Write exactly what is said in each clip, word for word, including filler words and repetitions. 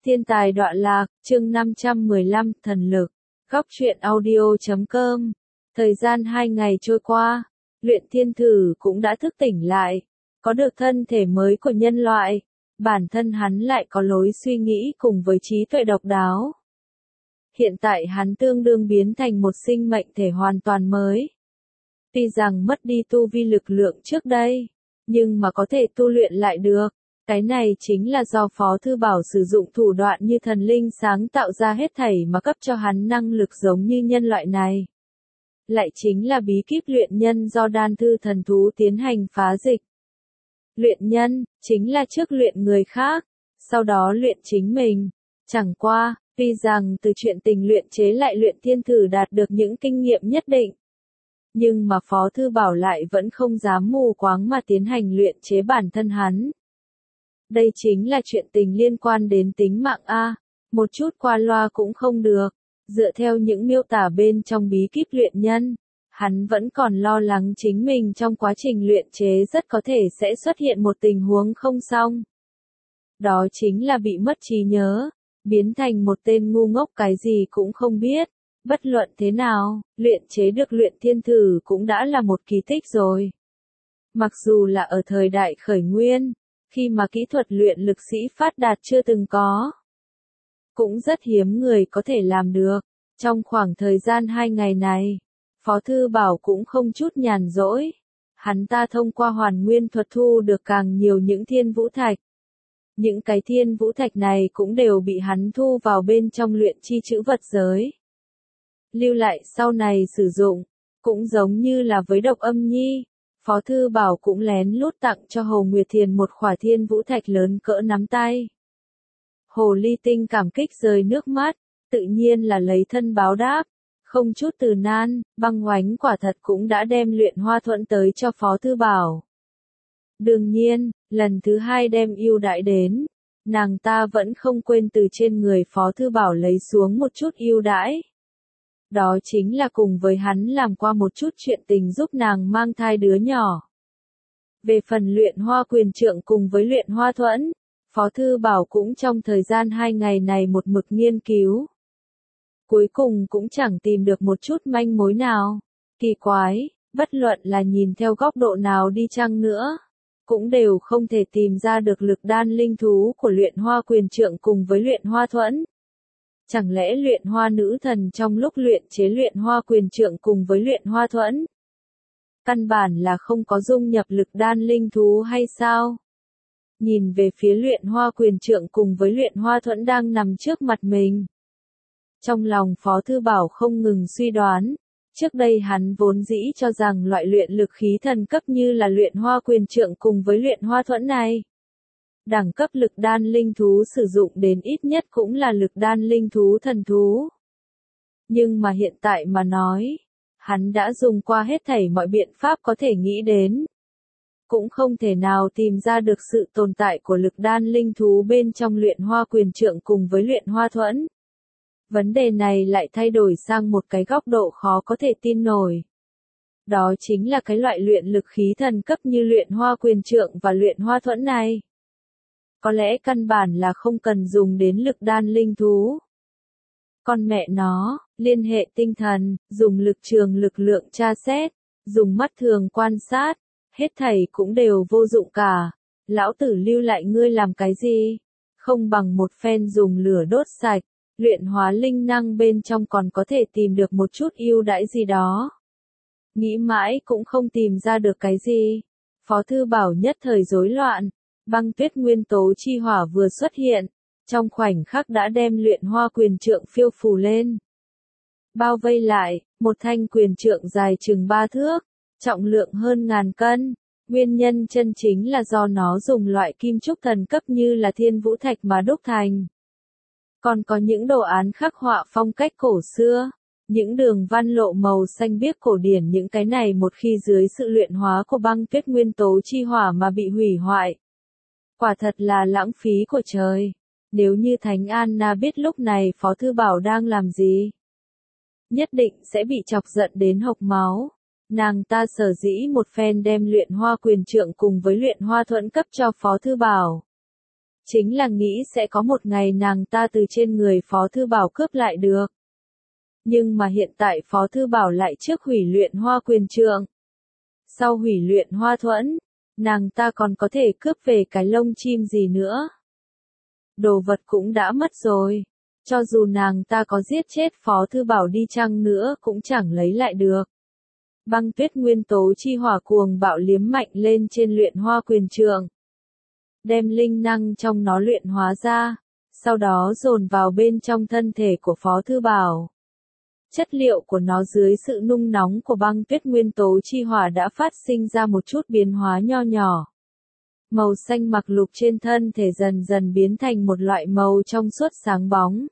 Thiên tài đọa lạc, chương năm trăm mười lăm, thần lực. Góc truyện audio chấm com. Thời gian hai ngày trôi qua, luyện thiên thử cũng đã thức tỉnh lại, có được thân thể mới của nhân loại. Bản thân hắn lại có lối suy nghĩ cùng với trí tuệ độc đáo. Hiện tại hắn tương đương biến thành một sinh mệnh thể hoàn toàn mới. Tuy rằng mất đi tu vi lực lượng trước đây, nhưng mà có thể tu luyện lại được. Cái này chính là do Phó Thư Bảo sử dụng thủ đoạn như thần linh sáng tạo ra hết thảy mà cấp cho hắn năng lực giống như nhân loại này. Lại chính là bí kíp luyện nhân do đan thư thần thú tiến hành phá dịch. Luyện nhân, chính là trước luyện người khác, sau đó luyện chính mình. Chẳng qua, tuy rằng từ chuyện tình luyện chế lại luyện thiên thử đạt được những kinh nghiệm nhất định. Nhưng mà Phó Thư Bảo lại vẫn không dám mù quáng mà tiến hành luyện chế bản thân hắn. Đây chính là chuyện tình liên quan đến tính mạng A, một chút qua loa cũng không được. Dựa theo những miêu tả bên trong bí kíp luyện nhân, hắn vẫn còn lo lắng chính mình trong quá trình luyện chế rất có thể sẽ xuất hiện một tình huống không xong. Đó chính là bị mất trí nhớ, biến thành một tên ngu ngốc cái gì cũng không biết. Bất luận thế nào, luyện chế được luyện thiên thử cũng đã là một kỳ tích rồi. Mặc dù là ở thời đại khởi nguyên, khi mà kỹ thuật luyện lực sĩ phát đạt chưa từng có, cũng rất hiếm người có thể làm được. Trong khoảng thời gian hai ngày này, Phó Thư Bảo cũng không chút nhàn rỗi. Hắn ta thông qua hoàn nguyên thuật thu được càng nhiều những thiên vũ thạch. Những cái thiên vũ thạch này cũng đều bị hắn thu vào bên trong luyện chi chữ vật giới. Lưu lại sau này sử dụng, cũng giống như là với độc âm nhi. Phó Thư Bảo cũng lén lút tặng cho Hồ Nguyệt Thiền một khỏa thiên vũ thạch lớn cỡ nắm tay. Hồ Ly Tinh cảm kích rơi nước mắt, tự nhiên là lấy thân báo đáp, không chút từ nan, băng oánh quả thật cũng đã đem luyện hoa thuẫn tới cho Phó Thư Bảo. Đương nhiên, lần thứ hai đem ưu đãi đến, nàng ta vẫn không quên từ trên người Phó Thư Bảo lấy xuống một chút ưu đãi. Đó chính là cùng với hắn làm qua một chút chuyện tình giúp nàng mang thai đứa nhỏ. Về phần luyện hoa quyền trượng cùng với luyện hoa thuẫn, Phó Thư Bảo cũng trong thời gian hai ngày này một mực nghiên cứu. Cuối cùng cũng chẳng tìm được một chút manh mối nào. Kỳ quái, bất luận là nhìn theo góc độ nào đi chăng nữa, cũng đều không thể tìm ra được lực đan linh thú của luyện hoa quyền trượng cùng với luyện hoa thuẫn. Chẳng lẽ luyện hoa nữ thần trong lúc luyện chế luyện hoa quyền trượng cùng với luyện hoa thuẫn, căn bản là không có dung nhập lực đan linh thú hay sao? Nhìn về phía luyện hoa quyền trượng cùng với luyện hoa thuẫn đang nằm trước mặt mình. Trong lòng Phó Thư Bảo không ngừng suy đoán, trước đây hắn vốn dĩ cho rằng loại luyện lực khí thần cấp như là luyện hoa quyền trượng cùng với luyện hoa thuẫn này. Đẳng cấp lực đan linh thú sử dụng đến ít nhất cũng là lực đan linh thú thần thú. Nhưng mà hiện tại mà nói, hắn đã dùng qua hết thảy mọi biện pháp có thể nghĩ đến. Cũng không thể nào tìm ra được sự tồn tại của lực đan linh thú bên trong luyện hoa quyền trượng cùng với luyện hoa thuẫn. Vấn đề này lại thay đổi sang một cái góc độ khó có thể tin nổi. Đó chính là cái loại luyện lực khí thần cấp như luyện hoa quyền trượng và luyện hoa thuẫn này. Có lẽ căn bản là không cần dùng đến lực đan linh thú. Con mẹ nó, liên hệ tinh thần, dùng lực trường lực lượng tra xét, dùng mắt thường quan sát, hết thảy cũng đều vô dụng cả. Lão tử lưu lại ngươi làm cái gì? Không bằng một phen dùng lửa đốt sạch, luyện hóa linh năng bên trong còn có thể tìm được một chút ưu đãi gì đó. Nghĩ mãi cũng không tìm ra được cái gì. Phó Thư Bảo nhất thời rối loạn. Băng tuyết nguyên tố chi hỏa vừa xuất hiện, trong khoảnh khắc đã đem luyện hoa quyền trượng phiêu phù lên. Bao vây lại, một thanh quyền trượng dài chừng ba thước, trọng lượng hơn ngàn cân. Nguyên nhân chân chính là do nó dùng loại kim trúc thần cấp như là thiên vũ thạch mà đúc thành. Còn có những đồ án khắc họa phong cách cổ xưa, những đường văn lộ màu xanh biếc cổ điển, những cái này một khi dưới sự luyện hóa của băng tuyết nguyên tố chi hỏa mà bị hủy hoại. Quả thật là lãng phí của trời. Nếu như Thánh Anna biết lúc này Phó Thư Bảo đang làm gì, nhất định sẽ bị chọc giận đến hộc máu. Nàng ta sở dĩ một phen đem luyện hoa quyền trượng cùng với luyện hoa thuẫn cấp cho Phó Thư Bảo. chính là nghĩ sẽ có một ngày nàng ta từ trên người Phó Thư Bảo cướp lại được. Nhưng mà hiện tại Phó Thư Bảo lại trước hủy luyện hoa quyền trượng. Sau hủy luyện hoa thuẫn, nàng ta còn có thể cướp về cái lông chim gì nữa. Đồ vật cũng đã mất rồi. Cho dù nàng ta có giết chết Phó Thư Bảo đi chăng nữa cũng chẳng lấy lại được. Băng tuyết nguyên tố chi hỏa cuồng bạo liếm mạnh lên trên luyện hoa quyền trượng. Đem linh năng trong nó luyện hóa ra, sau đó dồn vào bên trong thân thể của Phó Thư Bảo. Chất liệu của nó dưới sự nung nóng của băng tuyết nguyên tố chi hỏa đã phát sinh ra một chút biến hóa nho nhỏ. Màu xanh mặc lục trên thân thể dần dần biến thành một loại màu trong suốt sáng bóng.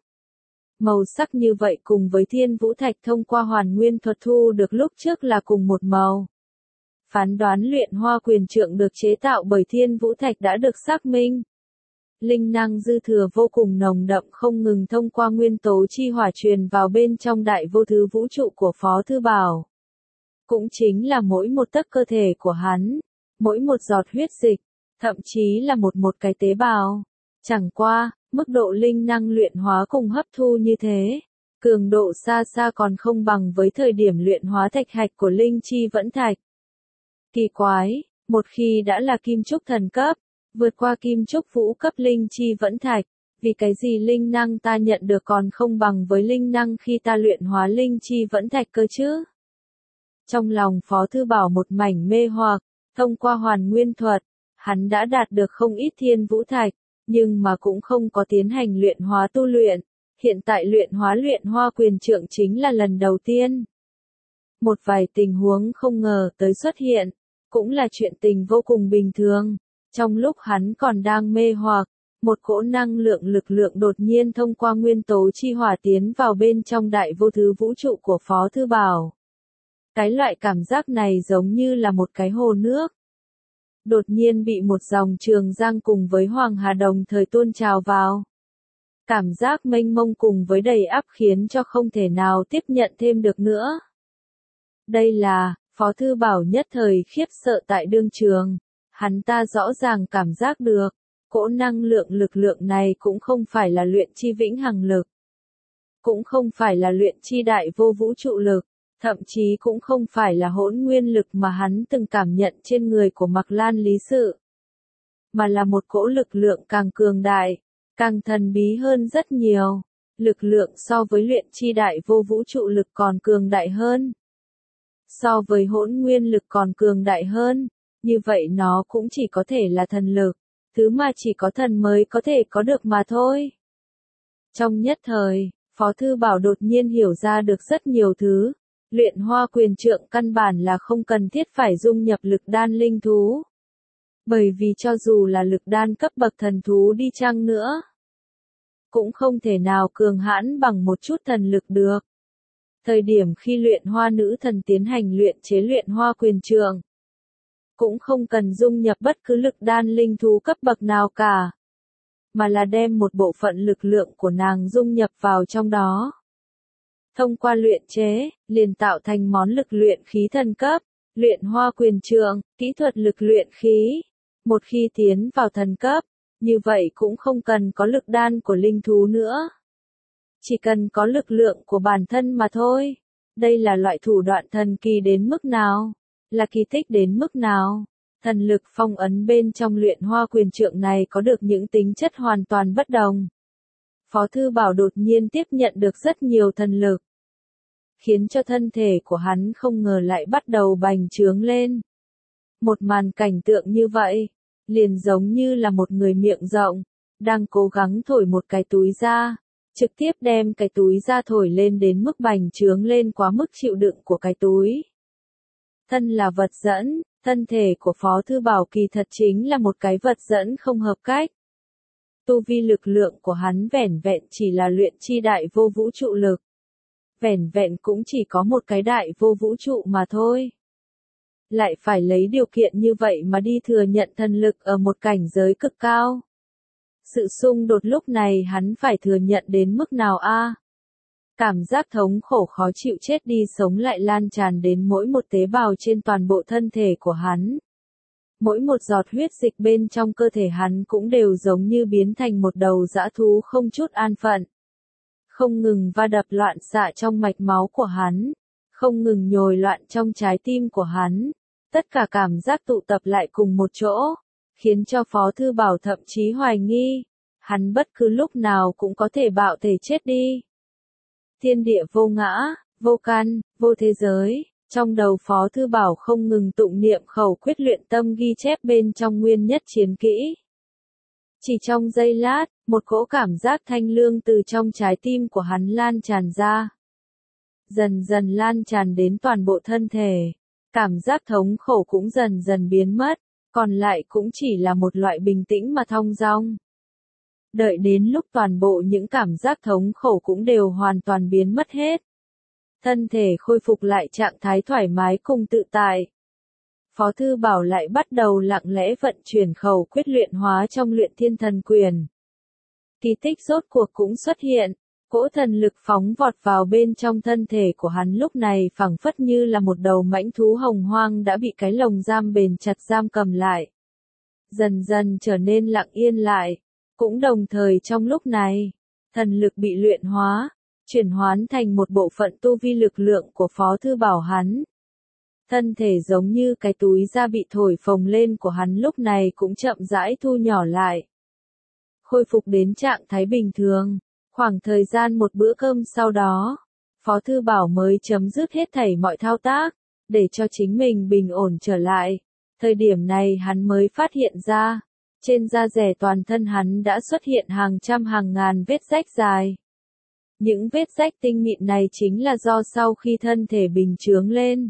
Màu sắc như vậy cùng với thiên vũ thạch thông qua hoàn nguyên thuật thu được lúc trước là cùng một màu. Phán đoán luyện hoa quyền trượng được chế tạo bởi thiên vũ thạch đã được xác minh. Linh năng dư thừa vô cùng nồng đậm không ngừng thông qua nguyên tố chi hỏa truyền vào bên trong đại vô thứ vũ trụ của Phó Thư Bảo. Cũng chính là mỗi một tấc cơ thể của hắn, mỗi một giọt huyết dịch, thậm chí là một một cái tế bào. Chẳng qua, mức độ linh năng luyện hóa cùng hấp thu như thế, cường độ xa xa còn không bằng với thời điểm luyện hóa thạch hạch của linh chi vẫn thạch. Kỳ quái, một khi đã là kim trúc thần cấp, vượt qua kim trúc vũ cấp linh chi vẫn thạch, vì cái gì linh năng ta nhận được còn không bằng với linh năng khi ta luyện hóa linh chi vẫn thạch cơ chứ? Trong lòng Phó Thư Bảo một mảnh mê hoặc, thông qua hoàn nguyên thuật, hắn đã đạt được không ít thiên vũ thạch, nhưng mà cũng không có tiến hành luyện hóa tu luyện. Hiện tại luyện hóa luyện hoa quyền trượng chính là lần đầu tiên. Một vài tình huống không ngờ tới xuất hiện, cũng là chuyện tình vô cùng bình thường. Trong lúc hắn còn đang mê hoặc, một cỗ năng lượng lực lượng đột nhiên thông qua nguyên tố chi hỏa tiến vào bên trong đại vô thứ vũ trụ của Phó Thư Bảo. Cái loại cảm giác này giống như là một cái hồ nước. Đột nhiên bị một dòng trường giang cùng với Hoàng Hà đồng thời tuôn trào vào. Cảm giác mênh mông cùng với đầy áp khiến cho không thể nào tiếp nhận thêm được nữa. Đây là, Phó Thư Bảo nhất thời khiếp sợ tại đương trường. Hắn ta rõ ràng cảm giác được, cỗ năng lượng lực lượng này cũng không phải là luyện chi vĩnh hằng lực. Cũng không phải là luyện chi đại vô vũ trụ lực, thậm chí cũng không phải là hỗn nguyên lực mà hắn từng cảm nhận trên người của Mạc Lan Lý Sự. Mà là một cỗ lực lượng càng cường đại, càng thần bí hơn rất nhiều. Lực lượng so với luyện chi đại vô vũ trụ lực còn cường đại hơn. So với hỗn nguyên lực còn cường đại hơn. Như vậy nó cũng chỉ có thể là thần lực, thứ mà chỉ có thần mới có thể có được mà thôi. Trong nhất thời, Phó Thư Bảo đột nhiên hiểu ra được rất nhiều thứ. Luyện hoa quyền trượng căn bản là không cần thiết phải dung nhập lực đan linh thú. Bởi vì cho dù là lực đan cấp bậc thần thú đi chăng nữa, cũng không thể nào cường hãn bằng một chút thần lực được. Thời điểm khi luyện hoa nữ thần tiến hành luyện chế luyện hoa quyền trượng, cũng không cần dung nhập bất cứ lực đan linh thú cấp bậc nào cả, mà là đem một bộ phận lực lượng của nàng dung nhập vào trong đó. Thông qua luyện chế, liền tạo thành món lực luyện khí thần cấp, luyện hoa quyền trượng, kỹ thuật lực luyện khí. Một khi tiến vào thần cấp, như vậy cũng không cần có lực đan của linh thú nữa. Chỉ cần có lực lượng của bản thân mà thôi. Đây là loại thủ đoạn thần kỳ đến mức nào? Là kỳ tích đến mức nào? Thần lực phong ấn bên trong luyện hoa quyền trượng này có được những tính chất hoàn toàn bất đồng. Phó Thư Bảo đột nhiên tiếp nhận được rất nhiều thần lực, khiến cho thân thể của hắn không ngờ lại bắt đầu bành trướng lên. Một màn cảnh tượng như vậy, liền giống như là một người miệng rộng, đang cố gắng thổi một cái túi ra, trực tiếp đem cái túi ra thổi lên đến mức bành trướng lên quá mức chịu đựng của cái túi. Thân là vật dẫn, thân thể của Phó Thư Bảo kỳ thật chính là một cái vật dẫn không hợp cách. Tu vi lực lượng của hắn vẻn vẹn chỉ là luyện chi đại vô vũ trụ lực. Vẻn vẹn cũng chỉ có một cái đại vô vũ trụ mà thôi. Lại phải lấy điều kiện như vậy mà đi thừa nhận thần lực ở một cảnh giới cực cao. Sự xung đột lúc này hắn phải thừa nhận đến mức nào a? Cảm giác thống khổ khó chịu chết đi sống lại lan tràn đến mỗi một tế bào trên toàn bộ thân thể của hắn. Mỗi một giọt huyết dịch bên trong cơ thể hắn cũng đều giống như biến thành một đầu dã thú không chút an phận. Không ngừng va đập loạn xạ trong mạch máu của hắn, không ngừng nhồi loạn trong trái tim của hắn. Tất cả cảm giác tụ tập lại cùng một chỗ, khiến cho Phó Thư Bảo thậm chí hoài nghi, hắn bất cứ lúc nào cũng có thể bạo thể chết đi. Thiên địa vô ngã, vô căn, vô thế giới, trong đầu Phó Thư Bảo không ngừng tụng niệm khẩu quyết luyện tâm ghi chép bên trong nguyên nhất chiến kỹ. Chỉ trong giây lát, một cỗ cảm giác thanh lương từ trong trái tim của hắn lan tràn ra. Dần dần lan tràn đến toàn bộ thân thể, cảm giác thống khổ cũng dần dần biến mất, còn lại cũng chỉ là một loại bình tĩnh mà thong dong. Đợi đến lúc toàn bộ những cảm giác thống khổ cũng đều hoàn toàn biến mất hết. Thân thể khôi phục lại trạng thái thoải mái cùng tự tại. Phó Thư Bảo lại bắt đầu lặng lẽ vận chuyển khẩu quyết luyện hóa trong luyện thiên thần quyền. Kỳ tích rốt cuộc cũng xuất hiện, cỗ thần lực phóng vọt vào bên trong thân thể của hắn lúc này phảng phất như là một đầu mãnh thú hồng hoang đã bị cái lồng giam bền chặt giam cầm lại. Dần dần trở nên lặng yên lại, cũng đồng thời trong lúc này, thần lực bị luyện hóa, chuyển hoán thành một bộ phận tu vi lực lượng của Phó Thư Bảo hắn. Thân thể giống như cái túi da bị thổi phồng lên của hắn lúc này cũng chậm rãi thu nhỏ lại. Khôi phục đến trạng thái bình thường, khoảng thời gian một bữa cơm sau đó, Phó Thư Bảo mới chấm dứt hết thảy mọi thao tác, để cho chính mình bình ổn trở lại. Thời điểm này hắn mới phát hiện ra, trên da rẻ toàn thân hắn đã xuất hiện hàng trăm hàng ngàn vết rách dài. Những vết rách tinh mịn này chính là do sau khi thân thể bình chướng lên,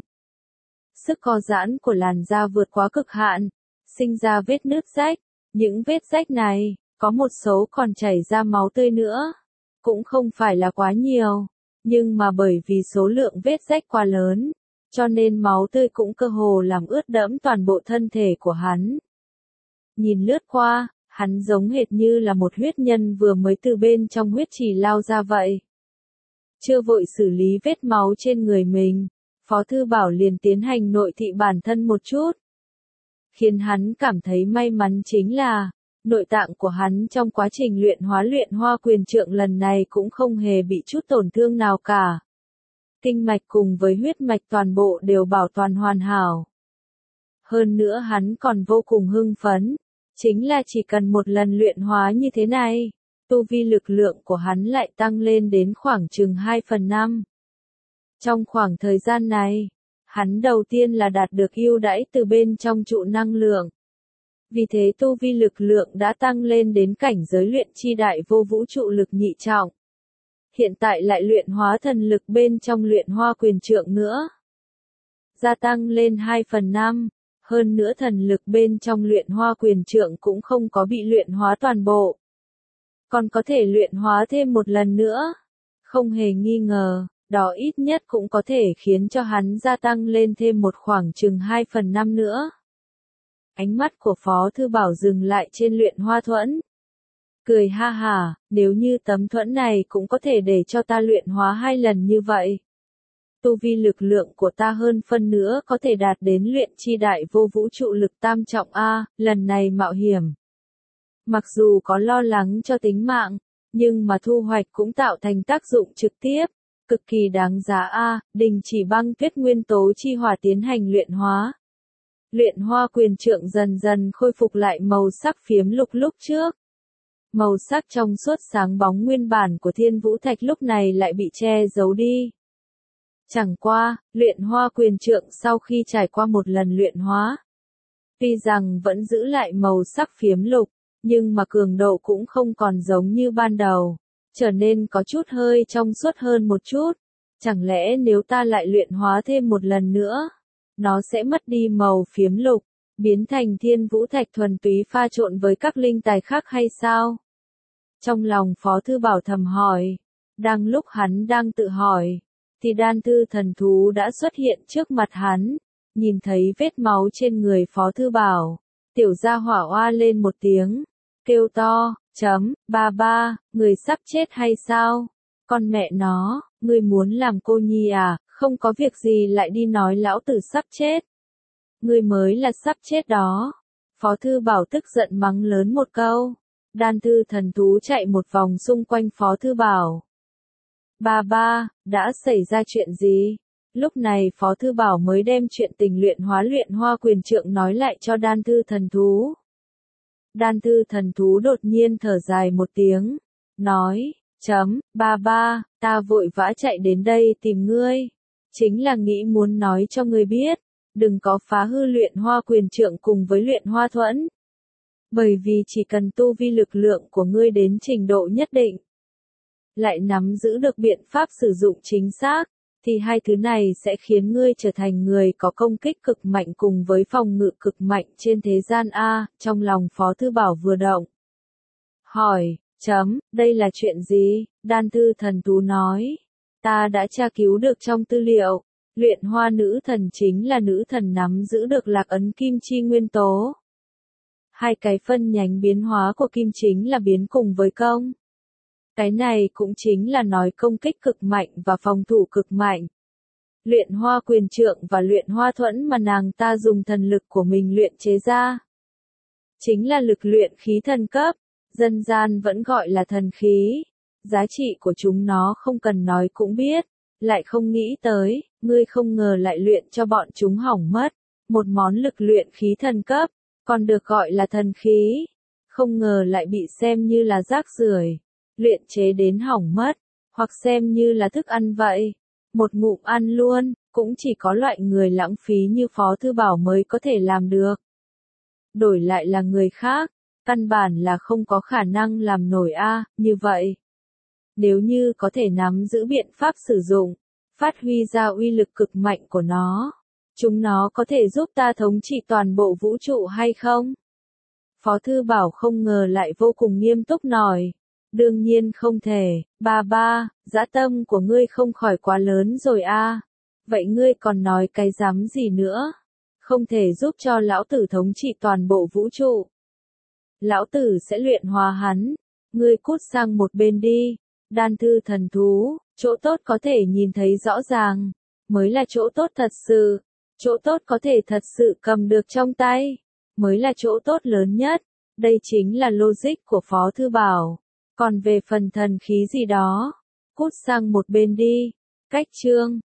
sức co giãn của làn da vượt quá cực hạn, sinh ra vết nứt rách. Những vết rách này, có một số còn chảy ra máu tươi nữa. Cũng không phải là quá nhiều, nhưng mà bởi vì số lượng vết rách quá lớn, cho nên máu tươi cũng cơ hồ làm ướt đẫm toàn bộ thân thể của hắn. Nhìn lướt qua, hắn giống hệt như là một huyết nhân vừa mới từ bên trong huyết trì lao ra vậy. Chưa vội xử lý vết máu trên người mình, Phó Thư Bảo liền tiến hành nội thị bản thân một chút. Khiến hắn cảm thấy may mắn chính là, nội tạng của hắn trong quá trình luyện hóa luyện hoa quyền trượng lần này cũng không hề bị chút tổn thương nào cả. Kinh mạch cùng với huyết mạch toàn bộ đều bảo toàn hoàn hảo. Hơn nữa hắn còn vô cùng hưng phấn, chính là chỉ cần một lần luyện hóa như thế này, tu vi lực lượng của hắn lại tăng lên đến khoảng chừng hai phần năm. Trong khoảng thời gian này, hắn đầu tiên là đạt được ưu đãi từ bên trong trụ năng lượng. Vì thế tu vi lực lượng đã tăng lên đến cảnh giới luyện chi đại vô vũ trụ lực nhị trọng. Hiện tại lại luyện hóa thần lực bên trong luyện hoa quyền trượng nữa. Gia tăng lên hai phần năm, hơn nữa thần lực bên trong luyện hoa quyền trượng cũng không có bị luyện hóa toàn bộ. Còn có thể luyện hóa thêm một lần nữa. Không hề nghi ngờ, đó ít nhất cũng có thể khiến cho hắn gia tăng lên thêm một khoảng chừng hai phần năm nữa. Ánh mắt của Phó Thư Bảo dừng lại trên luyện hoa thuẫn. Cười ha hả, nếu như tấm thuẫn này cũng có thể để cho ta luyện hóa hai lần như vậy. Tu vi lực lượng của ta hơn phân nữa có thể đạt đến luyện chi đại vô vũ trụ lực tam trọng A, lần này mạo hiểm. Mặc dù có lo lắng cho tính mạng, nhưng mà thu hoạch cũng tạo thành tác dụng trực tiếp, cực kỳ đáng giá A, đình chỉ băng tuyết nguyên tố chi hỏa tiến hành luyện hóa. Luyện hoa quyền trượng dần dần khôi phục lại màu sắc phiếm lục lúc trước. Màu sắc trong suốt sáng bóng nguyên bản của thiên vũ thạch lúc này lại bị che giấu đi. Chẳng qua, luyện hoa quyền trượng sau khi trải qua một lần luyện hóa, tuy rằng vẫn giữ lại màu sắc phiếm lục, nhưng mà cường độ cũng không còn giống như ban đầu, trở nên có chút hơi trong suốt hơn một chút. Chẳng lẽ nếu ta lại luyện hóa thêm một lần nữa, nó sẽ mất đi màu phiếm lục, biến thành thiên vũ thạch thuần túy pha trộn với các linh tài khác hay sao? Trong lòng Phó Thư Bảo thầm hỏi, đang lúc hắn đang tự hỏi, thì đan thư thần thú đã xuất hiện trước mặt hắn, nhìn thấy vết máu trên người Phó Thư Bảo, tiểu gia hỏa oa lên một tiếng, kêu to, chấm, ba ba, người sắp chết hay sao? Con mẹ nó, ngươi muốn làm cô nhi à, không có việc gì lại đi nói lão tử sắp chết. Ngươi mới là sắp chết đó, Phó Thư Bảo tức giận mắng lớn một câu. Đan Thư Thần Thú chạy một vòng xung quanh Phó Thư Bảo. Ba ba, đã xảy ra chuyện gì? Lúc này Phó Thư Bảo mới đem chuyện tình luyện hóa luyện hoa quyền trượng nói lại cho Đan Thư Thần Thú. Đan Thư Thần Thú đột nhiên thở dài một tiếng, nói, chấm, ba ba, ta vội vã chạy đến đây tìm ngươi. Chính là nghĩ muốn nói cho ngươi biết, đừng có phá hư luyện hoa quyền trượng cùng với luyện hoa thuẫn. Bởi vì chỉ cần tu vi lực lượng của ngươi đến trình độ nhất định, lại nắm giữ được biện pháp sử dụng chính xác, thì hai thứ này sẽ khiến ngươi trở thành người có công kích cực mạnh cùng với phòng ngự cực mạnh trên thế gian A. Trong lòng Phó Thư Bảo vừa động. Hỏi, chấm, đây là chuyện gì? Đan Thư Thần Thú nói, ta đã tra cứu được trong tư liệu, luyện hoa nữ thần chính là nữ thần nắm giữ được lạc ấn kim chi nguyên tố. Hai cái phân nhánh biến hóa của kim chính là biến cùng với công. Cái này cũng chính là nói công kích cực mạnh và phòng thủ cực mạnh. Luyện hoa quyền trượng và luyện hoa thuẫn mà nàng ta dùng thần lực của mình luyện chế ra, chính là lực luyện khí thần cấp, dân gian vẫn gọi là thần khí. Giá trị của chúng nó không cần nói cũng biết, lại không nghĩ tới, ngươi không ngờ lại luyện cho bọn chúng hỏng mất. Một món lực luyện khí thần cấp, còn được gọi là thần khí, không ngờ lại bị xem như là rác rưởi, luyện chế đến hỏng mất, hoặc xem như là thức ăn vậy. Một ngụm ăn luôn, cũng chỉ có loại người lãng phí như Phó Thư Bảo mới có thể làm được. Đổi lại là người khác, căn bản là không có khả năng làm nổi a. Như vậy, nếu như có thể nắm giữ biện pháp sử dụng, phát huy ra uy lực cực mạnh của nó, chúng nó có thể giúp ta thống trị toàn bộ vũ trụ hay không? Phó Thư Bảo không ngờ lại vô cùng nghiêm túc nói. Đương nhiên không thể, ba ba, dã tâm của ngươi không khỏi quá lớn rồi a. Vậy ngươi còn nói cái dám gì nữa? Không thể giúp cho lão tử thống trị toàn bộ vũ trụ. Lão tử sẽ luyện hóa hắn. Ngươi cút sang một bên đi. Đan Thư Thần Thú, chỗ tốt có thể nhìn thấy rõ ràng, mới là chỗ tốt thật sự. Chỗ tốt có thể thật sự cầm được trong tay, mới là chỗ tốt lớn nhất. Đây chính là logic của Phó Thư Bảo. Còn về phần thần khí gì đó, cút sang một bên đi. Cách chương